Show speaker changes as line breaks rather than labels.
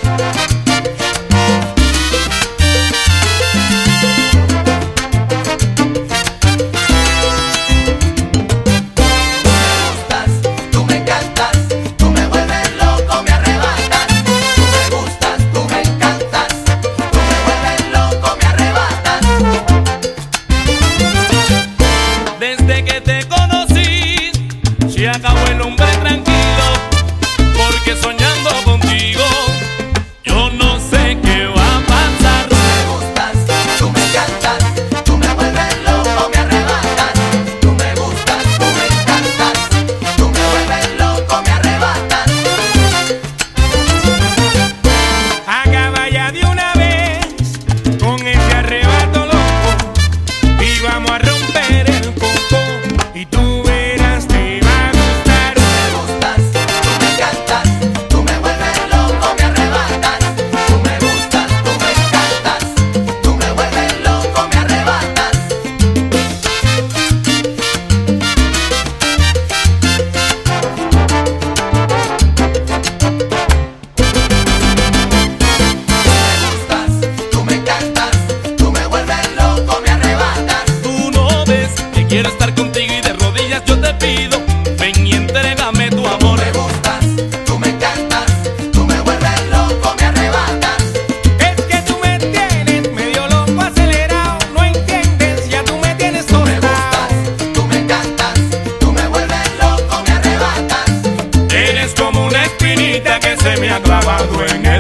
Se acabó el hombre tranquilo, porque soñando contigo yo no sé qué va a pasar.
Tú me gustas, tú me encantas, tú me vuelves loco, me arrebatas. Tú me gustas, tú me encantas, tú me vuelves loco, me arrebatas.
Acaba ya de una vez con ese arrebato loco y vamos a romper el coco y tú verás te va a gustar.
Tú me gustas, tú me encantas, tú me vuelves loco, me arrebatas. Tú me gustas, tú me encantas, tú me vuelves loco, me arrebatas. Tú me encantas, tú me vuelves loco, me arrebatas.
Tú no ves que quiero estar contigo y de rodillas yo te pido, ven y entrégame tu amor.
Me gustas, tú me encantas, tú me vuelves loco, me arrebatas.
Es que tú me tienes medio loco acelerado, no entiendes, ya tú me tienes
Tú me gustas,
soltado.
tú me encantas, tú me vuelves loco, me arrebatas.
Eres como una espinita que se me ha clavado en el